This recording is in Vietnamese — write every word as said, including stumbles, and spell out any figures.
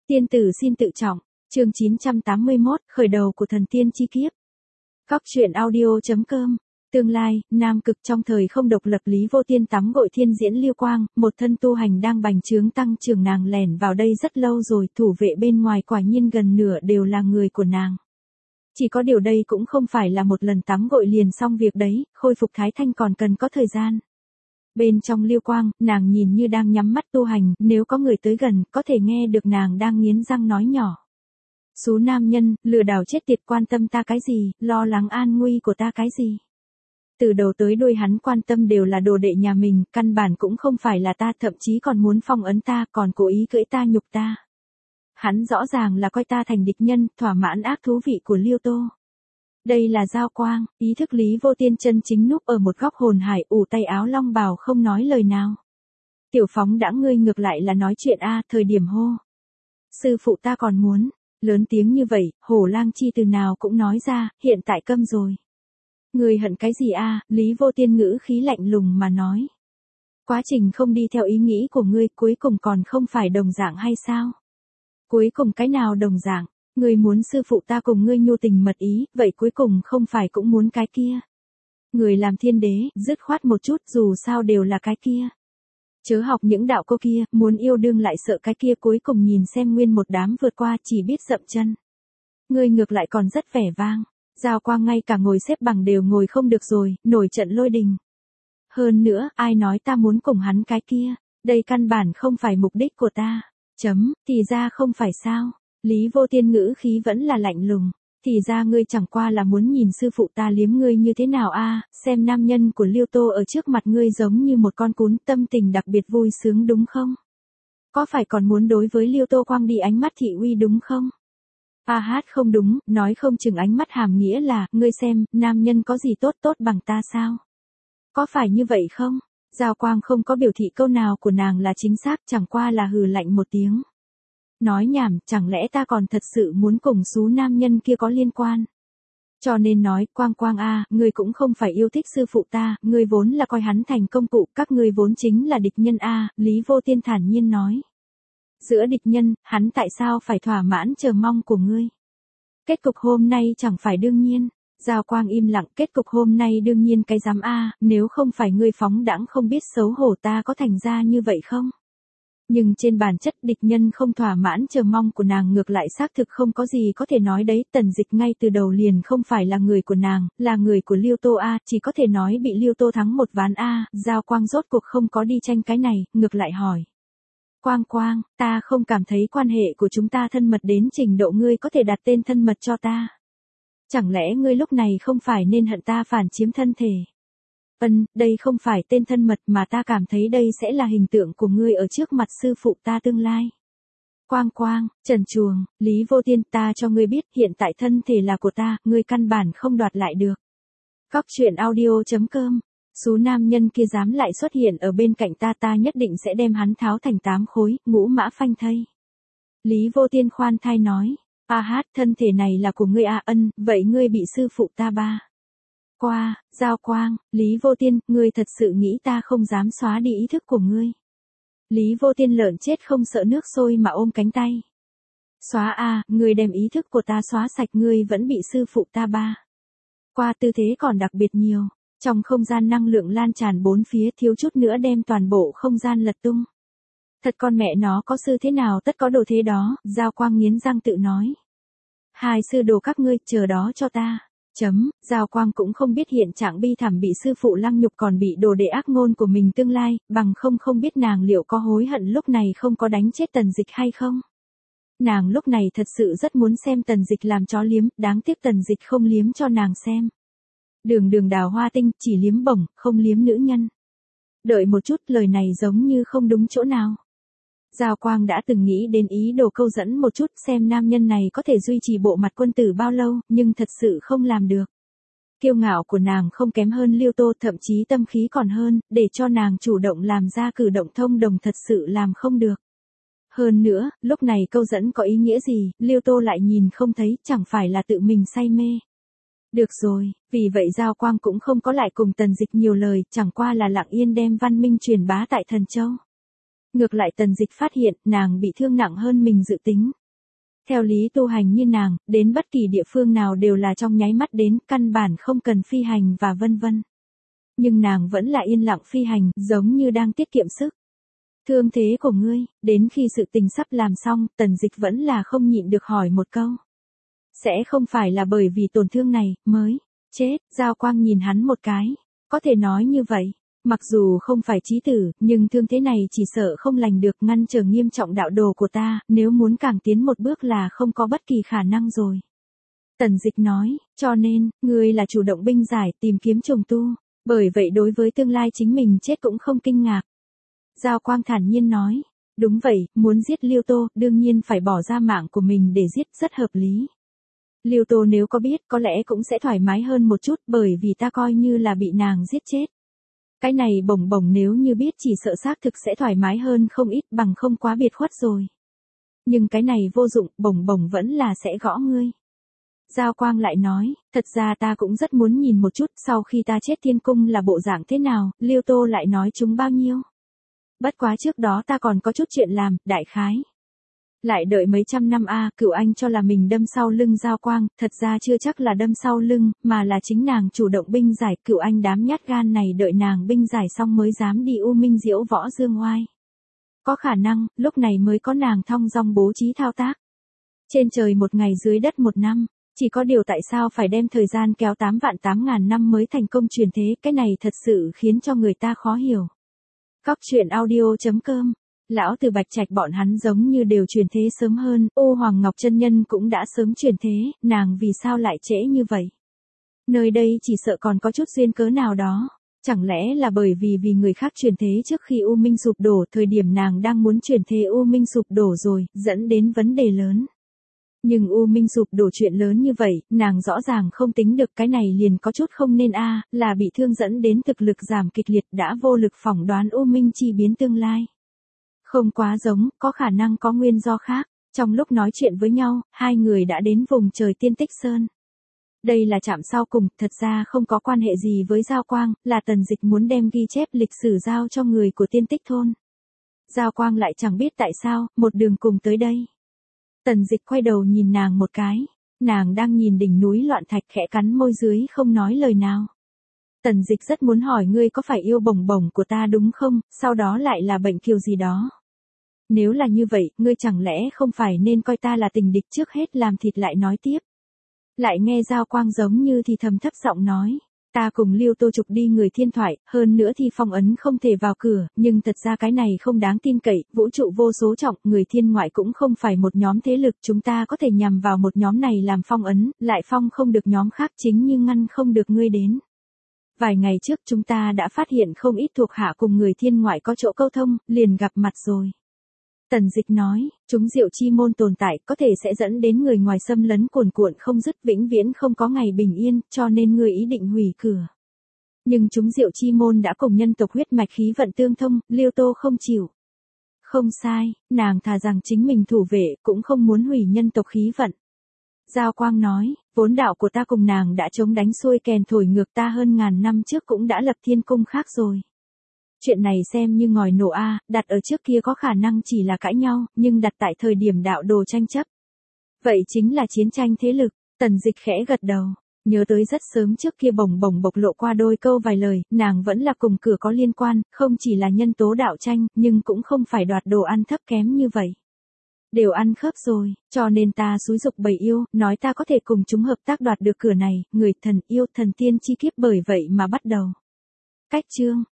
Tiên tử xin tự trọng, chương chín trăm tám mươi mốt, khởi đầu của thần tiên chi kiếp. Góc truyện audio chấm com. Tương lai, Nam Cực trong thời không độc lập Lý Vô Tiên tắm gội thiên diễn lưu quang, một thân tu hành đang bành trướng tăng trưởng, nàng lẻn vào đây rất lâu rồi, thủ vệ bên ngoài quả nhiên gần nửa đều là người của nàng. Chỉ có điều đây cũng không phải là một lần tắm gội liền xong việc đấy, khôi phục thái thanh còn cần có thời gian. Bên trong lưu quang, nàng nhìn như đang nhắm mắt tu hành, nếu có người tới gần, có thể nghe được nàng đang nghiến răng nói nhỏ. Xú nam nhân, lừa đảo chết tiệt, quan tâm ta cái gì, lo lắng an nguy của ta cái gì. Từ đầu tới đuôi hắn quan tâm đều là đồ đệ nhà mình, căn bản cũng không phải là ta, thậm chí còn muốn phong ấn ta, còn cố ý cưỡi ta nhục ta. Hắn rõ ràng là coi ta thành địch nhân, thỏa mãn ác thú vị của Liêu Tô. Đây là Giao Quang, ý thức Lý Vô Tiên chân chính núp ở một góc hồn hải, ủ tay áo long bào không nói lời nào. Tiểu Phóng đã, ngươi ngược lại là nói chuyện a, thời điểm hô. Sư phụ ta còn muốn, lớn tiếng như vậy, Hổ Lang chi từ nào cũng nói ra, hiện tại câm rồi. Ngươi hận cái gì a? Lý Vô Tiên ngữ khí lạnh lùng mà nói. Quá trình không đi theo ý nghĩ của ngươi, cuối cùng còn không phải đồng dạng hay sao? Cuối cùng cái nào đồng dạng? Ngươi muốn sư phụ ta cùng ngươi nhu tình mật ý, vậy cuối cùng không phải cũng muốn cái kia. Người làm thiên đế, dứt khoát một chút, dù sao đều là cái kia. Chớ học những đạo cô kia, muốn yêu đương lại sợ cái kia, cuối cùng nhìn xem nguyên một đám vượt qua chỉ biết dậm chân. Ngươi ngược lại còn rất vẻ vang. Giao Quang ngay cả ngồi xếp bằng đều ngồi không được rồi, nổi trận lôi đình. Hơn nữa, ai nói ta muốn cùng hắn cái kia, đây căn bản không phải mục đích của ta. Chấm, thì ra không phải sao. Lý Vô Tiên ngữ khí vẫn là lạnh lùng. Thì ra ngươi chẳng qua là muốn nhìn sư phụ ta liếm ngươi như thế nào a, xem nam nhân của Liêu Tô ở trước mặt ngươi giống như một con cún, tâm tình đặc biệt vui sướng đúng không? Có phải còn muốn đối với Liêu Tô quang đi ánh mắt thị uy đúng không? A hát không đúng, nói không chừng ánh mắt hàm nghĩa là, ngươi xem, nam nhân có gì tốt tốt bằng ta sao? Có phải như vậy không? Giao Quang không có biểu thị câu nào của nàng là chính xác, chẳng qua là hừ lạnh một tiếng. Nói nhảm, chẳng lẽ ta còn thật sự muốn cùng xú nam nhân kia có liên quan? Cho nên nói, Quang Quang a, ngươi cũng không phải yêu thích sư phụ ta, ngươi vốn là coi hắn thành công cụ, các ngươi vốn chính là địch nhân a, Lý Vô Tiên thản nhiên nói. Giữa địch nhân, hắn tại sao phải thỏa mãn chờ mong của ngươi? Kết cục hôm nay chẳng phải đương nhiên. Giao Quang im lặng, kết cục hôm nay đương nhiên cái dám a, nếu không phải ngươi phóng đãng không biết xấu hổ ta có thành ra như vậy không? Nhưng trên bản chất địch nhân không thỏa mãn chờ mong của nàng, ngược lại xác thực không có gì có thể nói đấy, Tần Dịch ngay từ đầu liền không phải là người của nàng, là người của Liêu Tô a, chỉ có thể nói bị Liêu Tô thắng một ván a, Giao Quang rốt cuộc không có đi tranh cái này, ngược lại hỏi. Quang Quang, ta không cảm thấy quan hệ của chúng ta thân mật đến trình độ ngươi có thể đặt tên thân mật cho ta. Chẳng lẽ ngươi lúc này không phải nên hận ta phản chiếm thân thể? Ân, đây không phải tên thân mật mà ta cảm thấy đây sẽ là hình tượng của ngươi ở trước mặt sư phụ ta tương lai. Quang Quang, trần truồng, Lý Vô Tiên, ta cho ngươi biết hiện tại thân thể là của ta, ngươi căn bản không đoạt lại được. Góc truyện audio chấm com. Xú nam nhân kia dám lại xuất hiện ở bên cạnh ta, ta nhất định sẽ đem hắn tháo thành tám khối, ngũ mã phanh thây. Lý Vô Tiên khoan thai nói. A hát, thân thể này là của ngươi a, ân, vậy ngươi bị sư phụ ta ba. Qua, Giao Quang, Lý Vô Tiên, ngươi thật sự nghĩ ta không dám xóa đi ý thức của ngươi. Lý Vô Tiên lợn chết không sợ nước sôi mà ôm cánh tay. Xóa a, ngươi đem ý thức của ta xóa sạch, ngươi vẫn bị sư phụ ta ba. Qua, tư thế còn đặc biệt nhiều. Trong không gian năng lượng lan tràn bốn phía, thiếu chút nữa đem toàn bộ không gian lật tung. Thật con mẹ nó có sư thế nào tất có đồ thế đó, Giao Quang nghiến răng tự nói. Hai sư đồ các ngươi, chờ đó cho ta. Chấm, Giao Quang cũng không biết hiện trạng bi thảm bị sư phụ lăng nhục còn bị đồ đệ ác ngôn của mình tương lai, bằng không không biết nàng liệu có hối hận lúc này không có đánh chết Tần Dịch hay không. Nàng lúc này thật sự rất muốn xem Tần Dịch làm chó liếm, đáng tiếc Tần Dịch không liếm cho nàng xem. Đường đường Đào Hoa Tinh, chỉ liếm bổng, không liếm nữ nhân. Đợi một chút, lời này giống như không đúng chỗ nào. Giao Quang đã từng nghĩ đến ý đồ câu dẫn một chút xem nam nhân này có thể duy trì bộ mặt quân tử bao lâu, nhưng thật sự không làm được. Kiêu ngạo của nàng không kém hơn Liêu Tô, thậm chí tâm khí còn hơn, để cho nàng chủ động làm ra cử động thông đồng thật sự làm không được. Hơn nữa, lúc này câu dẫn có ý nghĩa gì, Liêu Tô lại nhìn không thấy, chẳng phải là tự mình say mê. Được rồi, vì vậy Giao Quang cũng không có lại cùng Tần Dịch nhiều lời, chẳng qua là lặng yên đem văn minh truyền bá tại Thần Châu. Ngược lại Tần Dịch phát hiện, nàng bị thương nặng hơn mình dự tính. Theo lý tu hành như nàng, đến bất kỳ địa phương nào đều là trong nháy mắt đến, căn bản không cần phi hành và vân vân. Nhưng nàng vẫn là yên lặng phi hành, giống như đang tiết kiệm sức. Thương thế của ngươi, đến khi sự tình sắp làm xong, Tần Dịch vẫn là không nhịn được hỏi một câu. Sẽ không phải là bởi vì tổn thương này, mới, chết, Giao Quang nhìn hắn một cái. Có thể nói như vậy, mặc dù không phải chí tử, nhưng thương thế này chỉ sợ không lành được, ngăn trở nghiêm trọng đạo đồ của ta, nếu muốn càng tiến một bước là không có bất kỳ khả năng rồi. Tần Dịch nói, cho nên, ngươi là chủ động binh giải, tìm kiếm trùng tu, bởi vậy đối với tương lai chính mình chết cũng không kinh ngạc. Giao Quang thản nhiên nói, đúng vậy, muốn giết Liêu Tô, đương nhiên phải bỏ ra mạng của mình để giết, rất hợp lý. Liêu Tô nếu có biết, có lẽ cũng sẽ thoải mái hơn một chút, bởi vì ta coi như là bị nàng giết chết. Cái này Bổng Bổng nếu như biết chỉ sợ xác thực sẽ thoải mái hơn không ít, bằng không quá biệt khuất rồi. Nhưng cái này vô dụng, Bổng Bổng vẫn là sẽ gõ ngươi. Giao Quang lại nói, thật ra ta cũng rất muốn nhìn một chút, sau khi ta chết thiên cung là bộ dạng thế nào, Liêu Tô lại nói chúng bao nhiêu. Bất quá trước đó ta còn có chút chuyện làm, đại khái. Lại đợi mấy trăm năm a à, Cửu Anh cho là mình đâm sau lưng Giao Quang, thật ra chưa chắc là đâm sau lưng, mà là chính nàng chủ động binh giải. Cửu Anh đám nhát gan này đợi nàng binh giải xong mới dám đi U Minh Diễu Võ Dương oai. Có khả năng, lúc này mới có nàng thong dong bố trí thao tác. Trên trời một ngày dưới đất một năm, chỉ có điều tại sao phải đem thời gian kéo tám vạn tám ngàn năm mới thành công truyền thế, cái này thật sự khiến cho người ta khó hiểu. Cóc truyện audio chấm com. Lão Từ Bạch Trạch bọn hắn giống như đều truyền thế sớm hơn, Ô Hoàng Ngọc chân nhân cũng đã sớm truyền thế, nàng vì sao lại trễ như vậy? Nơi đây chỉ sợ còn có chút duyên cớ nào đó, chẳng lẽ là bởi vì vì người khác truyền thế trước khi U Minh sụp đổ, thời điểm nàng đang muốn truyền thế U Minh sụp đổ rồi, dẫn đến vấn đề lớn. Nhưng U Minh sụp đổ chuyện lớn như vậy, nàng rõ ràng không tính được, cái này liền có chút không nên a, là bị thương dẫn đến thực lực giảm kịch liệt, đã vô lực phỏng đoán U Minh chi biến tương lai. Không quá giống, có khả năng có nguyên do khác. Trong lúc nói chuyện với nhau, hai người đã đến vùng trời Tiên Tích Sơn. Đây là trạm sau cùng, thật ra không có quan hệ gì với Giao Quang, là Tần Dịch muốn đem ghi chép lịch sử giao cho người của Tiên Tích Thôn. Giao Quang lại chẳng biết tại sao, một đường cùng tới đây. Tần Dịch quay đầu nhìn nàng một cái, nàng đang nhìn đỉnh núi loạn thạch, khẽ cắn môi dưới không nói lời nào. Tần Dịch rất muốn hỏi ngươi có phải yêu Bổng Bổng của ta đúng không, sau đó lại là bệnh kiều gì đó. Nếu là như vậy, ngươi chẳng lẽ không phải nên coi ta là tình địch trước hết làm thịt lại nói tiếp. Lại nghe Giao Quang giống như thì thầm thấp giọng nói, ta cùng Liêu Tô trục đi người thiên thoại, hơn nữa thì phong ấn không thể vào cửa, nhưng thật ra cái này không đáng tin cậy, vũ trụ vô số trọng, người thiên ngoại cũng không phải một nhóm thế lực, chúng ta có thể nhằm vào một nhóm này làm phong ấn, lại phong không được nhóm khác, chính như ngăn không được ngươi đến. Vài ngày trước chúng ta đã phát hiện không ít thuộc hạ cùng người thiên ngoại có chỗ câu thông, liền gặp mặt rồi. Tần Dịch nói, chúng diệu chi môn tồn tại có thể sẽ dẫn đến người ngoài xâm lấn cuồn cuộn không dứt, vĩnh viễn không có ngày bình yên, cho nên người ý định hủy cửa. Nhưng chúng diệu chi môn đã cùng nhân tộc huyết mạch khí vận tương thông, Liêu Tô không chịu. Không sai, nàng thà rằng chính mình thủ vệ, cũng không muốn hủy nhân tộc khí vận. Giao Quang nói, vốn đạo của ta cùng nàng đã chống đánh xuôi kèn thổi ngược, ta hơn ngàn năm trước cũng đã lập thiên cung khác rồi. Chuyện này xem như ngòi nổ a, đặt ở trước kia có khả năng chỉ là cãi nhau, nhưng đặt tại thời điểm đạo đồ tranh chấp. Vậy chính là chiến tranh thế lực. Tần Dịch khẽ gật đầu, nhớ tới rất sớm trước kia Bổng Bổng bộc lộ qua đôi câu vài lời, nàng vẫn là cùng cửa có liên quan, không chỉ là nhân tố đạo tranh, nhưng cũng không phải đoạt đồ ăn thấp kém như vậy. Đều ăn khớp rồi, cho nên ta xúi dục bầy yêu, nói ta có thể cùng chúng hợp tác đoạt được cửa này, người thần yêu thần tiên chi kiếp bởi vậy mà bắt đầu. Cách chương